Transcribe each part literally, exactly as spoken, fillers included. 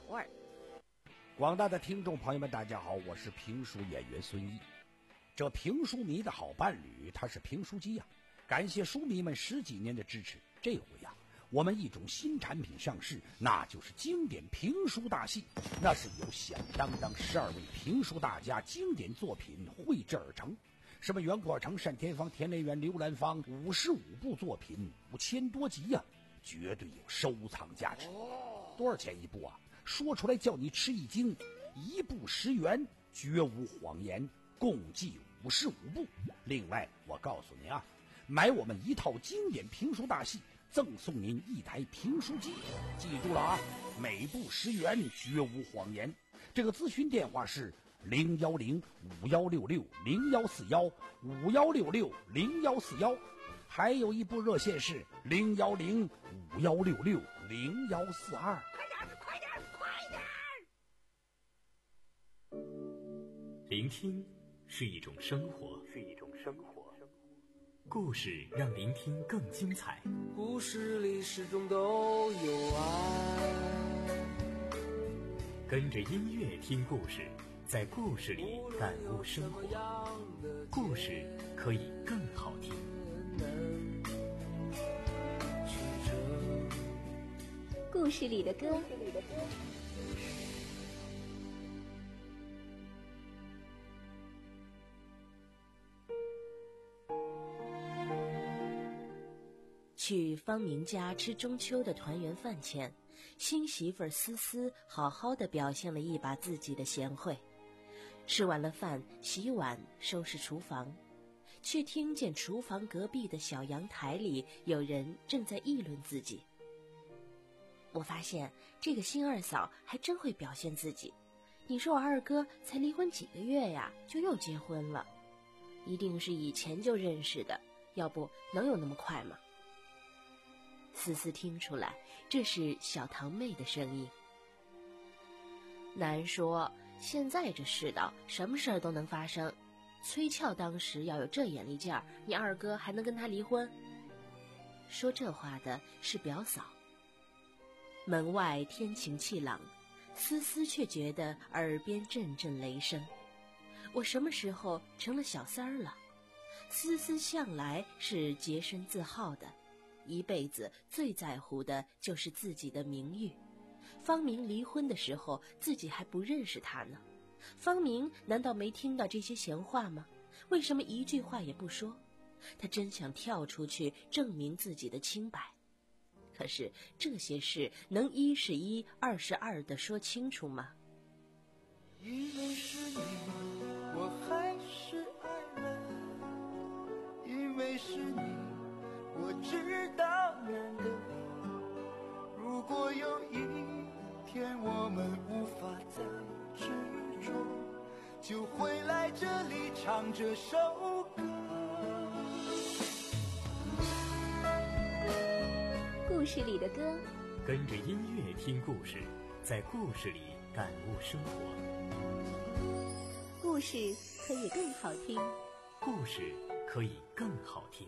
味儿。 广大的听众朋友们大家好，我是评书演员孙一。这评书迷的好伴侣他是评书机呀、啊，感谢书迷们十几年的支持。这回呀、啊，我们一种新产品上市，那就是经典评书大戏。那是由响当当十二位评书大家经典作品绘制而成，什么袁国成、单田芳、田连元、刘兰芳，五十五部作品，五千多集呀、啊，绝对有收藏价值。多少钱一部啊？说出来叫你吃一惊，一部十元，绝无谎言，共计五十五部。另外我告诉您啊，买我们一套经典评书大戏，赠送您一台评书机。记住了啊，每部十元，绝无谎言。这个咨询电话是零幺零五幺六六零幺四幺五幺六六零幺四幺，还有一部热线是零幺零五幺六六零幺四二。 聆听是一种生活，是一种生活。故事让聆听更精彩。 故事里始终都有爱。 跟着音乐听故事，在故事里感悟生活。故事可以更好听。 故事里的歌。去方明家吃中秋的团圆饭前，新媳妇儿思思好好的表现了一把自己的贤惠。吃完了饭，洗碗收拾厨房，却听见厨房隔壁的小阳台里有人正在议论自己。我发现这个新二嫂还真会表现自己。你说我二哥才离婚几个月呀，就又结婚了，一定是以前就认识的，要不能有那么快吗？思思听出来，这是小堂妹的声音。难说，现在这世道，什么事儿都能发生。崔俏当时要有这眼力劲儿，你二哥还能跟他离婚？说这话的是表嫂。门外天晴气朗，思思却觉得耳边阵阵雷声。我什么时候成了小三儿了？思思向来是洁身自好的，一辈子最在乎的就是自己的名誉。方明离婚的时候，自己还不认识他呢。方明难道没听到这些闲话吗？为什么一句话也不说？他真想跳出去证明自己的清白。可是这些事能一是一，二是二的说清楚吗？ 因为是你，我还是爱人，因为是你，我知道难得你。如果有一天我们无法再执着，就回来这里唱这首歌。 故事里的歌， 跟着音乐听故事，在故事里感悟生活。 故事可以更好听， 故事可以更好听。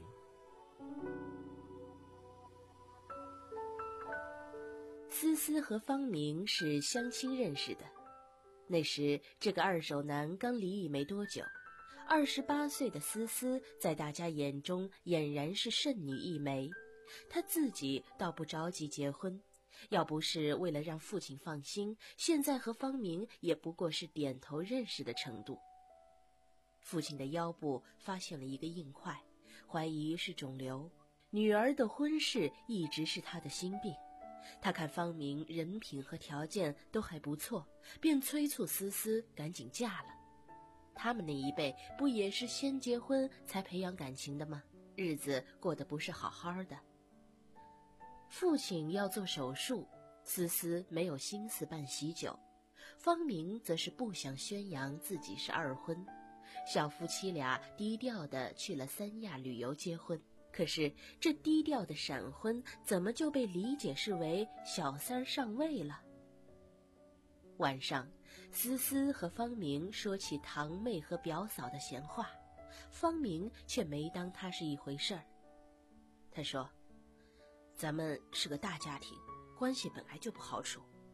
思思和方明是相亲认识的，那时这个二手男刚离异没多久。二十八岁的思思在大家眼中俨然是剩女一枚，她自己倒不着急结婚，要不是为了让父亲放心，现在和方明也不过是点头认识的程度。父亲的腰部发现了一个硬块，怀疑是肿瘤。女儿的婚事一直是他的心病。他看方明人品和条件都还不错，便催促思思赶紧嫁了。他们那一辈不也是先结婚才培养感情的吗？日子过得不是好好的。父亲要做手术，思思没有心思办喜酒，方明则是不想宣扬自己是二婚。小夫妻俩低调地去了三亚旅游结婚，可是这低调的闪婚怎么就被理解是为小三上位了？晚上，思思和方明说起堂妹和表嫂的闲话，方明却没当他是一回事儿。他说，咱们是个大家庭，关系本来就不好处，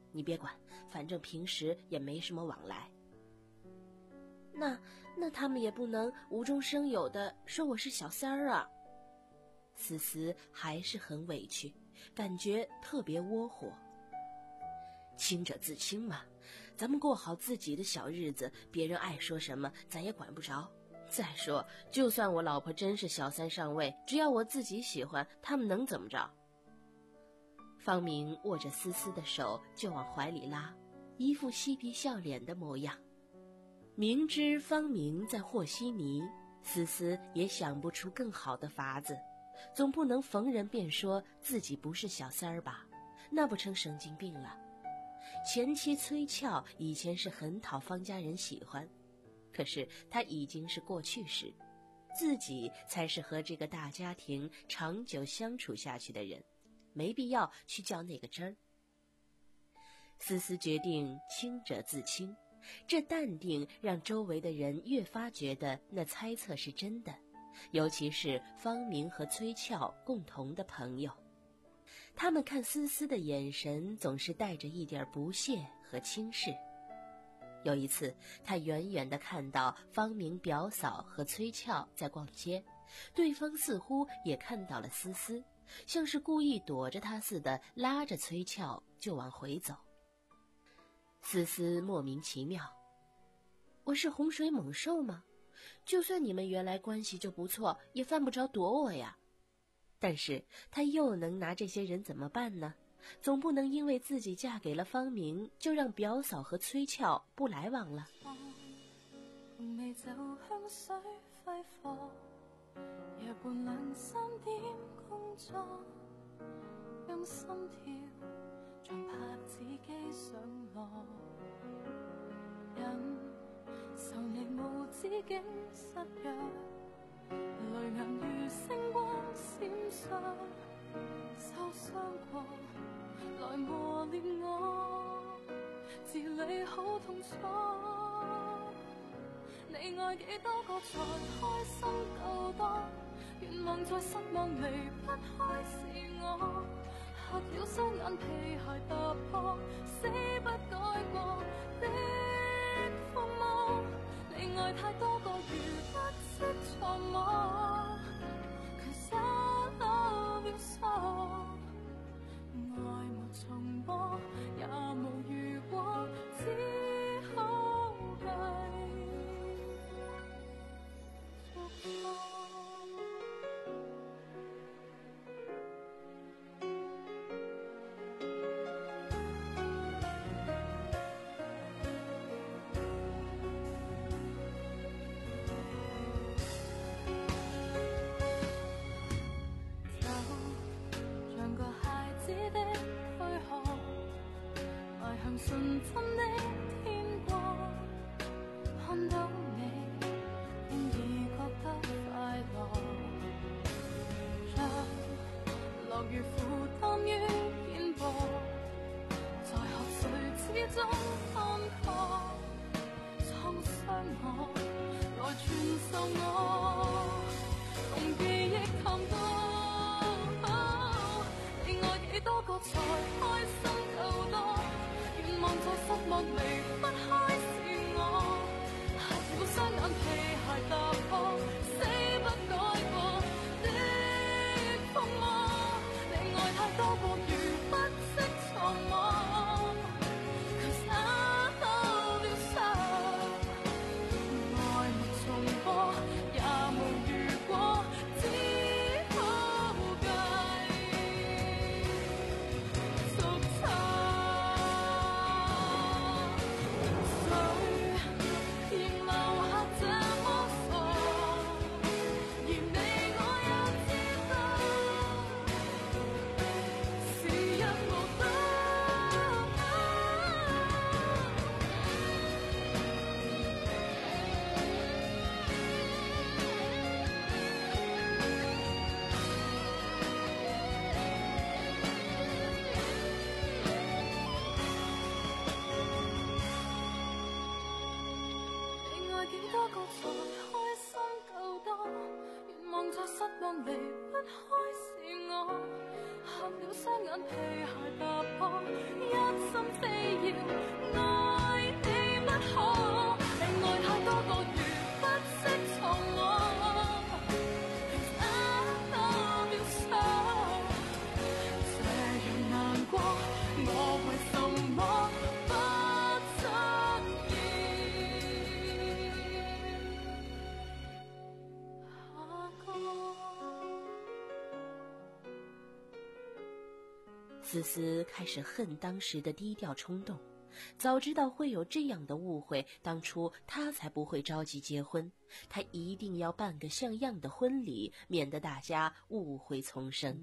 你别管，反正平时也没什么往来。那那他们也不能无中生有的说我是小三儿啊。思思还是很委屈，感觉特别窝火。清者自清嘛，咱们过好自己的小日子，别人爱说什么咱也管不着。再说就算我老婆真是小三上位，只要我自己喜欢，他们能怎么着？方明握着思思的手就往怀里拉，一副嬉皮笑脸的模样。明知方明在和稀泥，思思也想不出更好的法子，总不能逢人便说自己不是小三儿吧，那不成神经病了。前妻崔俏以前是很讨方家人喜欢，可是她已经是过去式，自己才是和这个大家庭长久相处下去的人，没必要去较那个真儿。思思决定清者自清，这淡定让周围的人越发觉得那猜测是真的，尤其是方明和崔俏共同的朋友。他们看思思的眼神总是带着一点不屑和轻视。有一次，他远远地看到方明表嫂和崔俏在逛街，对方似乎也看到了思思，像是故意躲着他似的，拉着崔俏就往回走。思思莫名其妙，我是洪水猛兽吗？就算你们原来关系就不错，也犯不着躲我呀。但是他又能拿这些人怎么办呢？总不能因为自己嫁给了方明，就让表嫂和崔俏不来往了。 红眉就香水挥霍，夜半两三點工作，讓心跳像拍子機上落，忍受你無止境失約，淚眼如星光閃爍，受傷過來磨練我，治理好痛楚。你愛幾多個才開心夠多，願望再失望離不開是我，嚇了雙眼皮鞋踏破，死不改過的風魔。你愛太多個如不識錯摸 ，Cause I love you so。愛沒重播，也無如果，只好繼續過。純真的天國，看到你應已覺得快樂，讓樂與負擔於肩膊，在學誰之中看破，創傷我來傳授我，共記憶談過，哦，你愛幾多個才開心夠多？望在失望離不開是我，嚇了雙眼皮鞋踏破，死不改過的風魔。你愛太多個如不識錯摸 ，Cause I love you so。愛沒重播，也無如果，只好繼續尋。幾多個才開心夠多，願望在失望離不開是我，合了雙眼皮鞋踏破，一心非要愛你不可，愛太多個月不識從我。 思思开始恨当时的低调冲动，早知道会有这样的误会，当初她才不会着急结婚，她一定要办个像样的婚礼，免得大家误会丛生。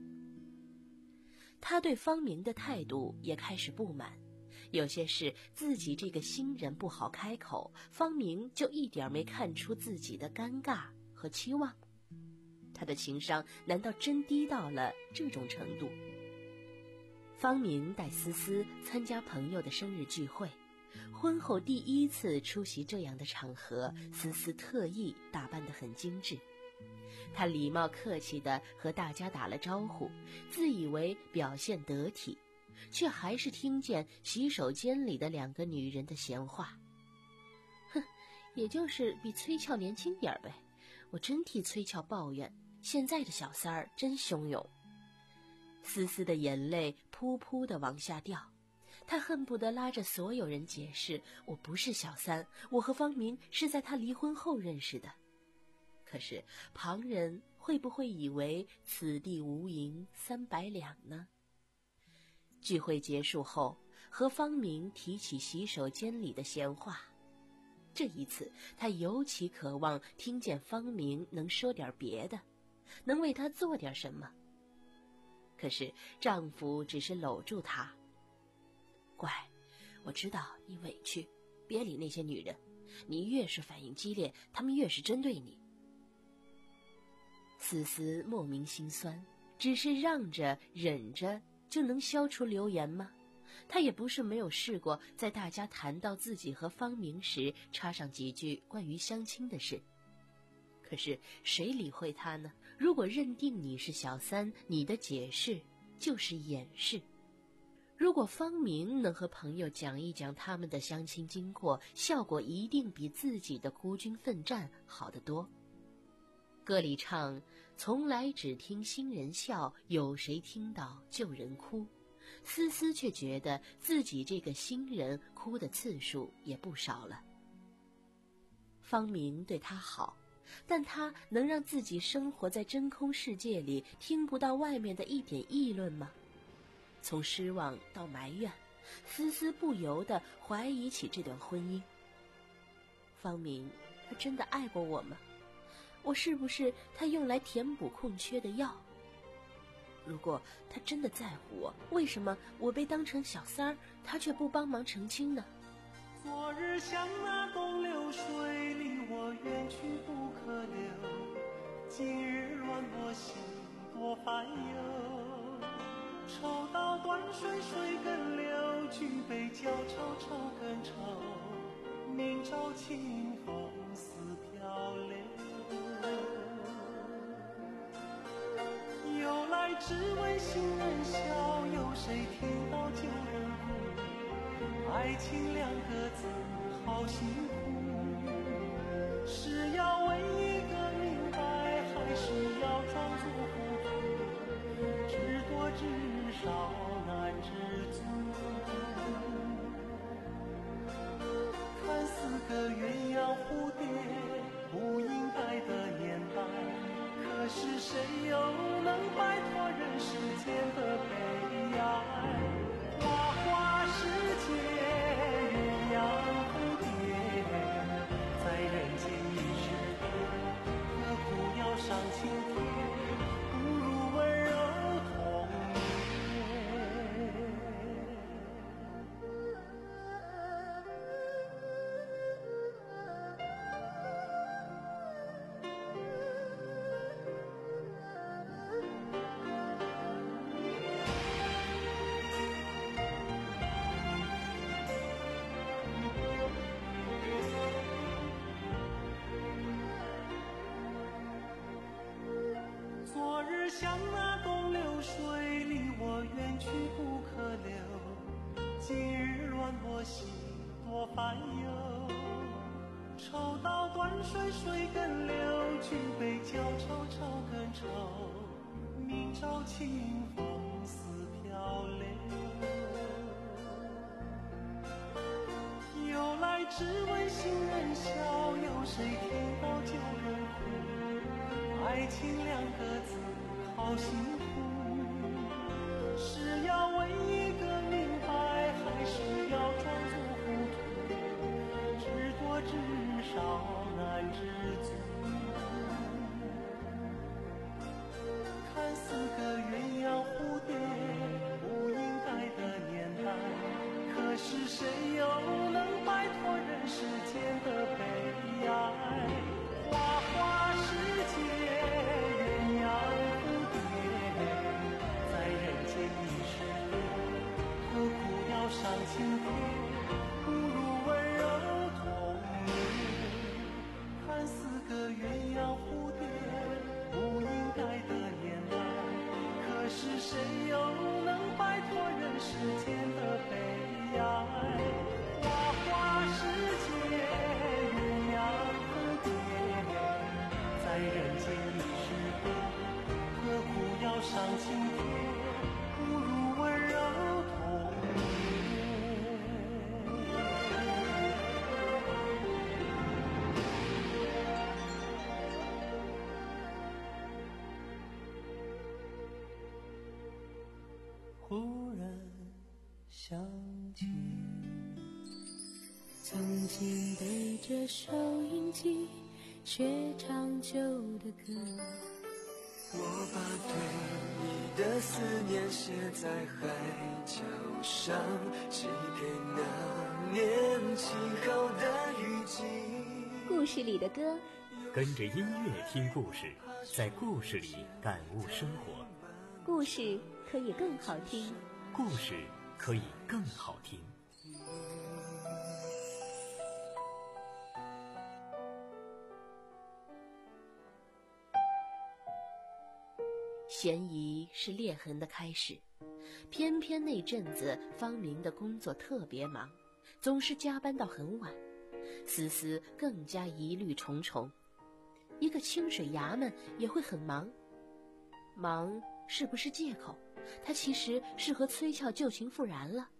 她对方明的态度也开始不满，有些事自己这个新人不好开口，方明就一点没看出自己的尴尬和期望。他的情商难道真低到了这种程度？方明带思思参加朋友的生日聚会，婚后第一次出席这样的场合，思思特意打扮得很精致。她礼貌客气地和大家打了招呼，自以为表现得体，却还是听见洗手间里的两个女人的闲话。哼，也就是比崔俏年轻点呗，我真替崔俏抱怨，现在的小三儿真汹涌。思思的眼泪扑扑地往下掉，她恨不得拉着所有人解释，我不是小三，我和方明是在他离婚后认识的。可是旁人会不会以为此地无银三百两呢？聚会结束后，和方明提起洗手间里的闲话，这一次她尤其渴望听见方明能说点别的，能为她做点什么。可是丈夫只是搂住她，乖，我知道你委屈，别理那些女人，你越是反应激烈，她们越是针对你。思思莫名心酸，只是让着忍着就能消除流言吗？她也不是没有试过在大家谈到自己和方明时插上几句关于相亲的事，可是谁理会她呢？如果认定你是小三，你的解释就是掩饰。如果方明能和朋友讲一讲他们的相亲经过，效果一定比自己的孤军奋战好得多。歌里唱，从来只听新人笑，有谁听到旧人哭。思思却觉得自己这个新人哭的次数也不少了。方明对她好，但他能让自己生活在真空世界里，听不到外面的一点议论吗？从失望到埋怨，思思不由得怀疑起这段婚姻。方明，他真的爱过我吗？我是不是他用来填补空缺的药？如果他真的在乎我，为什么我被当成小三儿，他却不帮忙澄清呢？ 昨日像那东流水，离我远去不可留。今日乱我心，多烦忧。抽刀断水，水更流；举杯浇愁，愁更愁。明朝清风似飘流。由来只为新人笑，有谁听到旧人哭？爱情两个字好辛苦，是要问一个明白，还是要装作糊涂？知多知少难知足。看似个鸳鸯蝴蝶，不应该的年代，可是谁又能摆脱人世间的悲哀？花花世界，鸳鸯蝴蝶，在人间已是别，何苦要上青天？不如温柔童年。 像那东流水，离我远去不可留。今日乱我心，多烦忧。抽刀断水，水更流，举杯浇愁，愁更愁。明朝清风似飘流。由来只为行人笑，有谁听到旧人哭？爱情两个字好辛苦，是要问一个明白，还是要装作糊涂？知多知少难知足。看似个鸳鸯蝴蝶，不应该的年代，可是谁又能摆脱人世间的悲哀？花花世界，鸳鸯蝴蝶，在人间已是多，何苦要上青天？不如温柔童年。看似个鸳鸯蝴蝶，不应该的年代，可是谁又能摆脱人世间的悲哀？花花世界，鸳鸯蝴蝶，在人间已是多，何苦要上青天？不如温柔童年。忽然想起， 曾经对着收音机学唱旧的歌， 我把对你的思念写在海角上，寄给那年轻后的雨季。 故事里的歌， 跟着音乐听故事，在故事里感悟生活。 故事可以更好听， 故事可以更好听。 嫌疑是裂痕的开始，偏偏那阵子方明的工作特别忙，总是加班到很晚，思思更加疑虑重重。一个清水衙门也会很忙，忙是不是借口？他其实是和崔俏旧情复燃了。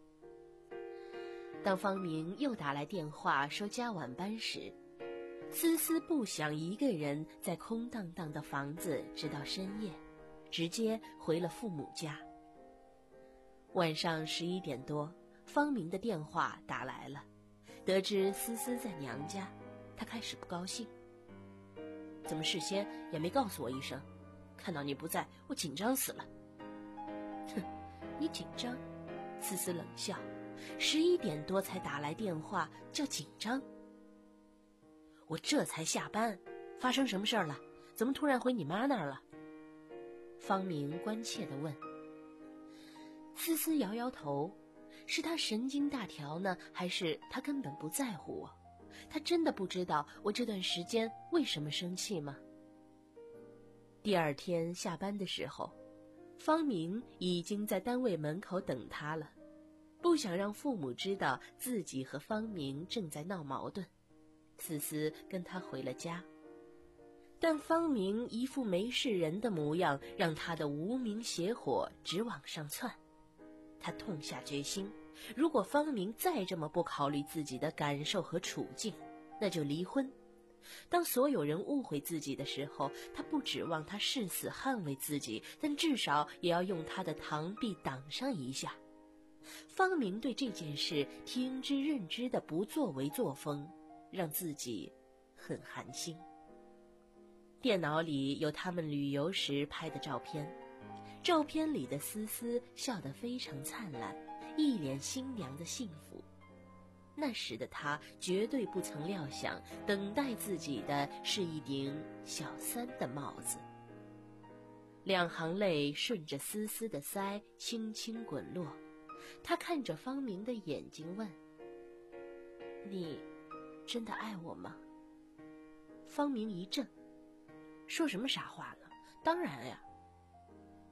当方明又打来电话说加晚班时，思思不想一个人在空荡荡的房子直到深夜，直接回了父母家。晚上十一点多，方明的电话打来了，得知思思在娘家，他开始不高兴。怎么事先也没告诉我一声？看到你不在，我紧张死了。哼，你紧张？思思冷笑，十一点多才打来电话，叫紧张？我这才下班，发生什么事儿了？怎么突然回你妈那儿了？方明关切地问。思思摇摇头，是他神经大条呢，还是他根本不在乎我？他真的不知道我这段时间为什么生气吗？第二天下班的时候，方明已经在单位门口等他了，不想让父母知道自己和方明正在闹矛盾，思思跟他回了家。但方明一副没事人的模样，让他的无名邪火直往上窜。他痛下决心，如果方明再这么不考虑自己的感受和处境，那就离婚。当所有人误会自己的时候，他不指望他誓死捍卫自己，但至少也要用他的螳臂挡上一下。方明对这件事听之任之的不作为作风，让自己很寒心。电脑里有他们旅游时拍的照片，照片里的思思笑得非常灿烂，一脸新娘的幸福。那时的她绝对不曾料想，等待自己的是一顶小三的帽子。两行泪顺着思思的腮轻轻滚落，她看着方明的眼睛问：你真的爱我吗？方明一怔，说什么傻话呢？当然呀，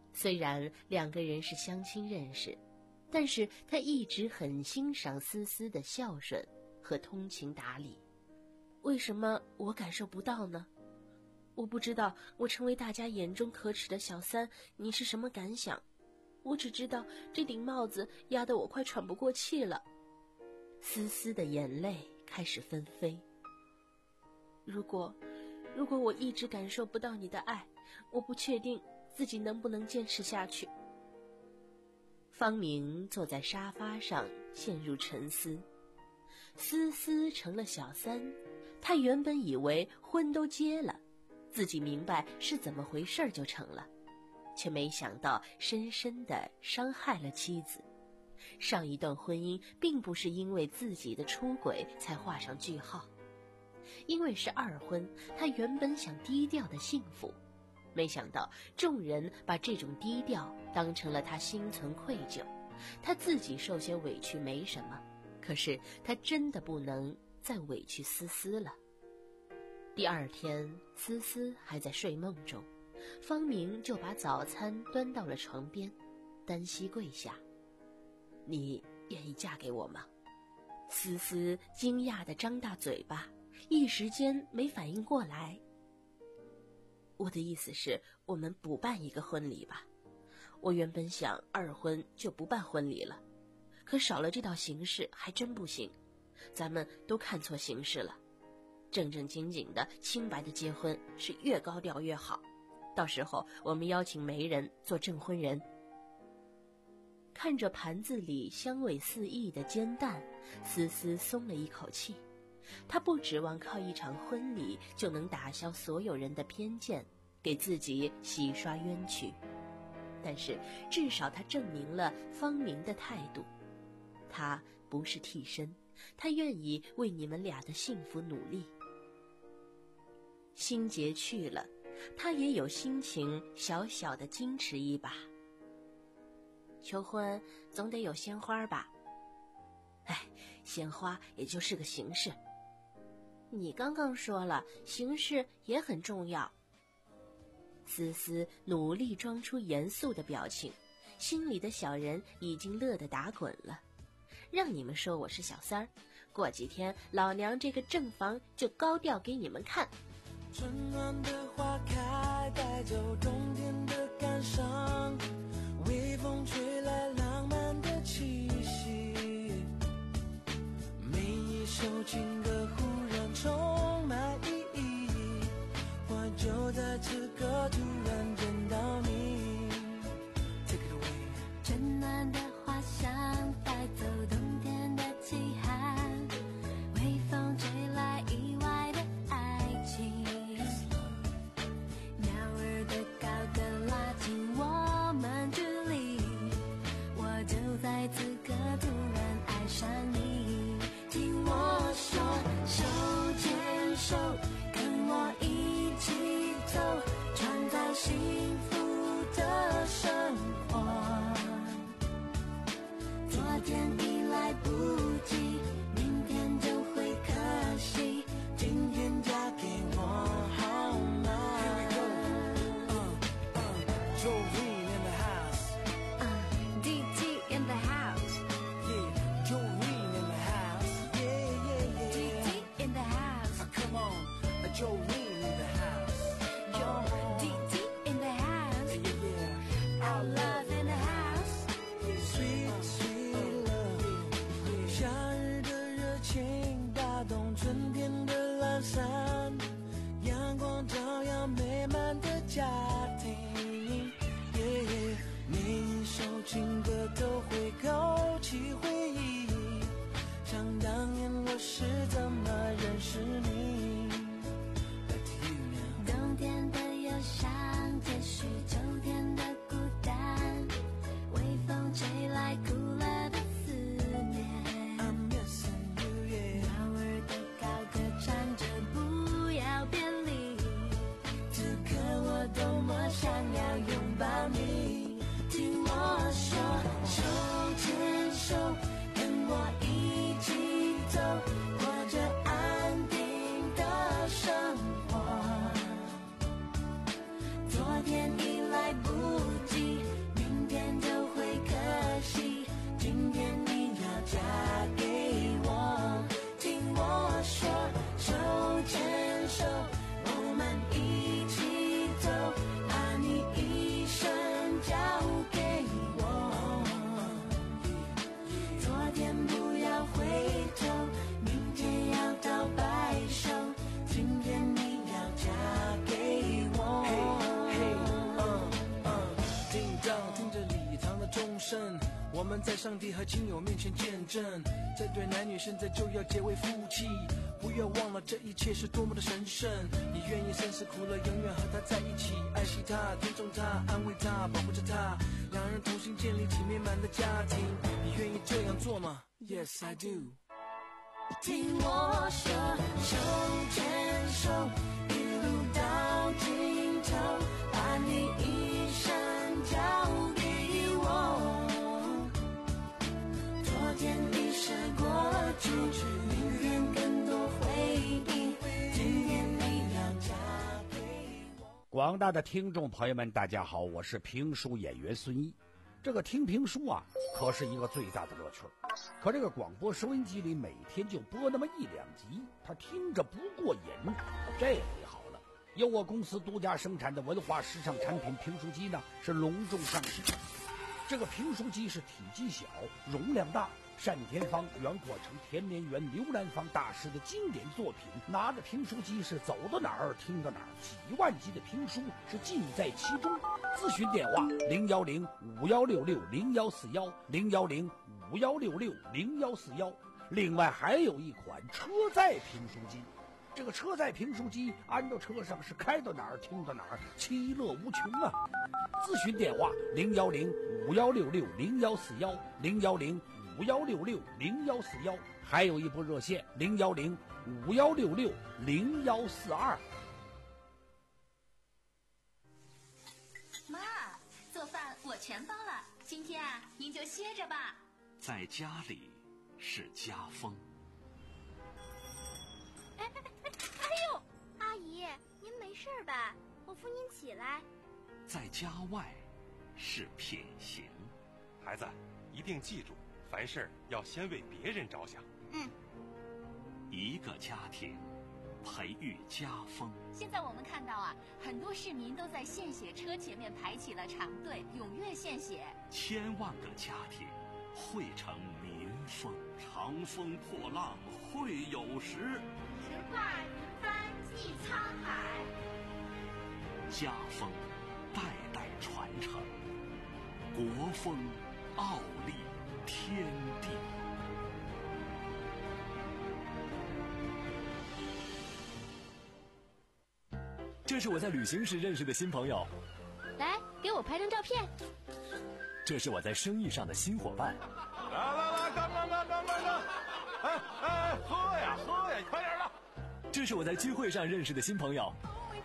虽然两个人是相亲认识，但是他一直很欣赏思思的孝顺和通情达理。为什么我感受不到呢？我不知道我成为大家眼中可耻的小三，你是什么感想？我只知道这顶帽子压得我快喘不过气了。思思的眼泪开始纷飞。如果如果我一直感受不到你的爱，我不确定自己能不能坚持下去。方明坐在沙发上陷入沉思。思思成了小三，他原本以为婚都结了，自己明白是怎么回事就成了，却没想到深深地伤害了妻子。上一段婚姻并不是因为自己的出轨才画上句号，因为是二婚，他原本想低调的幸福，没想到众人把这种低调当成了他心存愧疚。他自己受些委屈没什么，可是他真的不能再委屈思思了。第二天，思思还在睡梦中，方明就把早餐端到了床边，单膝跪下：你愿意嫁给我吗？思思惊讶地张大嘴巴，一时间没反应过来。我的意思是，我们补办一个婚礼吧。我原本想二婚就不办婚礼了，可少了这道形式还真不行。咱们都看错形式了，正正经经的清白的结婚是越高调越好，到时候我们邀请媒人做证婚人。看着盘子里香味四溢的煎蛋，思思松了一口气。她不指望靠一场婚礼就能打消所有人的偏见，给自己洗刷冤屈，但是至少她证明了方明的态度。她不是替身，她愿意为你们俩的幸福努力。心结去了，她也有心情小小的矜持一把。求婚总得有鲜花吧？哎，鲜花也就是个形式。你刚刚说了，形式也很重要。思思努力装出严肃的表情，心里的小人已经乐得打滚了。让你们说我是小三儿，过几天老娘这个正房就高调给你们看。 春暖的花开，带走冬天的感伤，微风吹来浪漫的气息，每一首情歌忽然充满意义，我就在此刻突然见到你。 Take it away。 春暖的花香带走冬天的凄寒，微风吹来意外的爱情，鸟儿的高歌拉近我们距离，我就在此刻突然爱上你。听我说，手牵手，跟我一起走，创造幸福的生活。昨天已来不及，明天就会可惜，今天嫁给我好吗？ Jolene in the house. Uh, D T in the house. Yeah, Jolene in the house. Yeah, yeah, yeah. D T in the house. Uh, come on, uh, Jolene in the house. Yo, D T in the house. Yeah, yeah, yeah. Our love in the house. Sweet, sweet love. 夏日的热情打动春天的懒散，阳光照耀美满的家庭。Yeah, 每一首情歌都会勾起回忆，想当年我是怎么认识你。Back to you now. 冬天的忧伤结束秋天的孤单，微风吹来苦了的思念， I'm missing you, yeah. 鸟儿的高歌唱着不要别离，此刻我多么想要拥抱你。听我说，手牵手，跟上帝和亲友面前见证，这对男女现在就要结为夫妻。不要忘了这一切是多么的神圣，你愿意生死苦乐永远和他在一起，爱惜他，尊重他，安慰他，保护着他，两人同心建立起美满的家庭。你愿意这样做吗？ Yes I do。 听我说，手牵手一路到尽头，把你一生交给我。昨天已闪过去，明天更多回忆，今天你要嫁给我。 广大的听众朋友们大家好，我是评书演员孙一。这个听评书啊可是一个最大的乐趣，可这个广播收音机里每天就播那么一两集，他听着不过瘾。这回好了，由我公司独家生产的文化时尚产品评书机呢是隆重上市。这个评书机是体积小，容量大，单田芳、袁阔成、田连元、刘兰芳大师的经典作品，拿着评书机是走到哪儿听到哪儿，几万集的评书是尽在其中。咨询电话零幺零五幺六六零幺四幺零幺零五幺六六零幺四幺。另外还有一款车载评书机，这个车载评书机安到车上是开到哪儿听到哪儿，其乐无穷啊！咨询电话零幺零五幺六六零幺四幺零幺零五幺六六零幺四幺，还有一部热线零幺零五幺六六零幺四二。 妈，做饭我全包了，今天啊，您就歇着吧。 在家里是家风。 哎哎哎哎呦，阿姨，您没事吧？我扶您起来。 在家外是品行。 孩子，一定记住，凡事要先为别人着想。 嗯。 一个家庭培育家风。 现在我们看到啊，很多市民都在献血车前面排起了长队，踊跃献血。 千万个家庭汇成民风，长风破浪会有时， 直挂云帆济沧海。 家风代代传承，国风傲立天地。 这是我在旅行时认识的新朋友， 来，给我拍张照片。 这是我在生意上的新伙伴。 来来来，干干干干干干！哎哎，喝呀喝呀，快点的！ 这是我在聚会上认识的新朋友。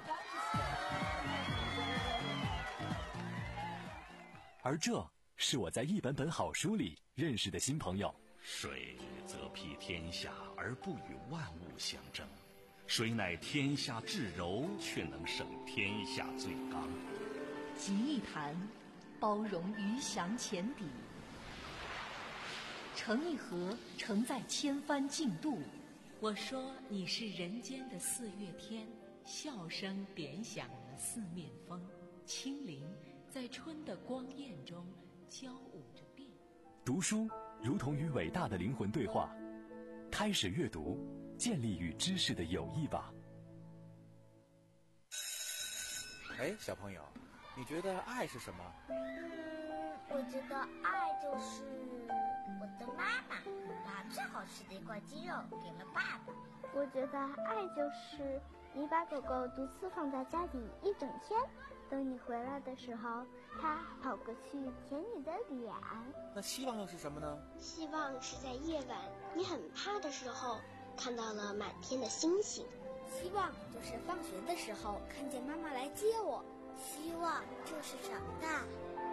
而这是我在一本本好书里认识的新朋友。 水则披天下而不与万物相争，水乃天下至柔，却能胜天下最刚。 集一坛，包容鱼翔浅底；盛一盒，盛在千帆竞渡。 我说你是人间的四月天，笑声点响了四面风，清灵在春的光艳中交舞着变。 读书如同与伟大的灵魂对话，开始阅读，建立与知识的友谊吧。 哎，小朋友，你觉得爱是什么？ 嗯，我觉得爱就是我的妈妈把最好吃的一块鸡肉给了爸爸。 我觉得爱就是你把狗狗独自放在家里一整天，等你回来的时候，它跑过去舔你的脸。 那希望又是什么呢？ 希望是在夜晚你很怕的时候，看到了满天的星星。 希望就是放学的时候看见妈妈来接我。希望就是长大。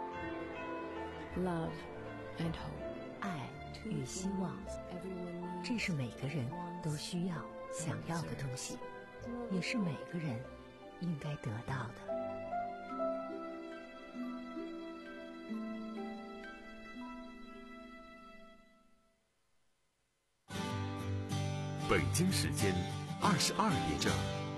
Love and hope， 爱与希望，这是每个人都需要、想要的东西，也是每个人应该得到的。 北京时间二十二点整。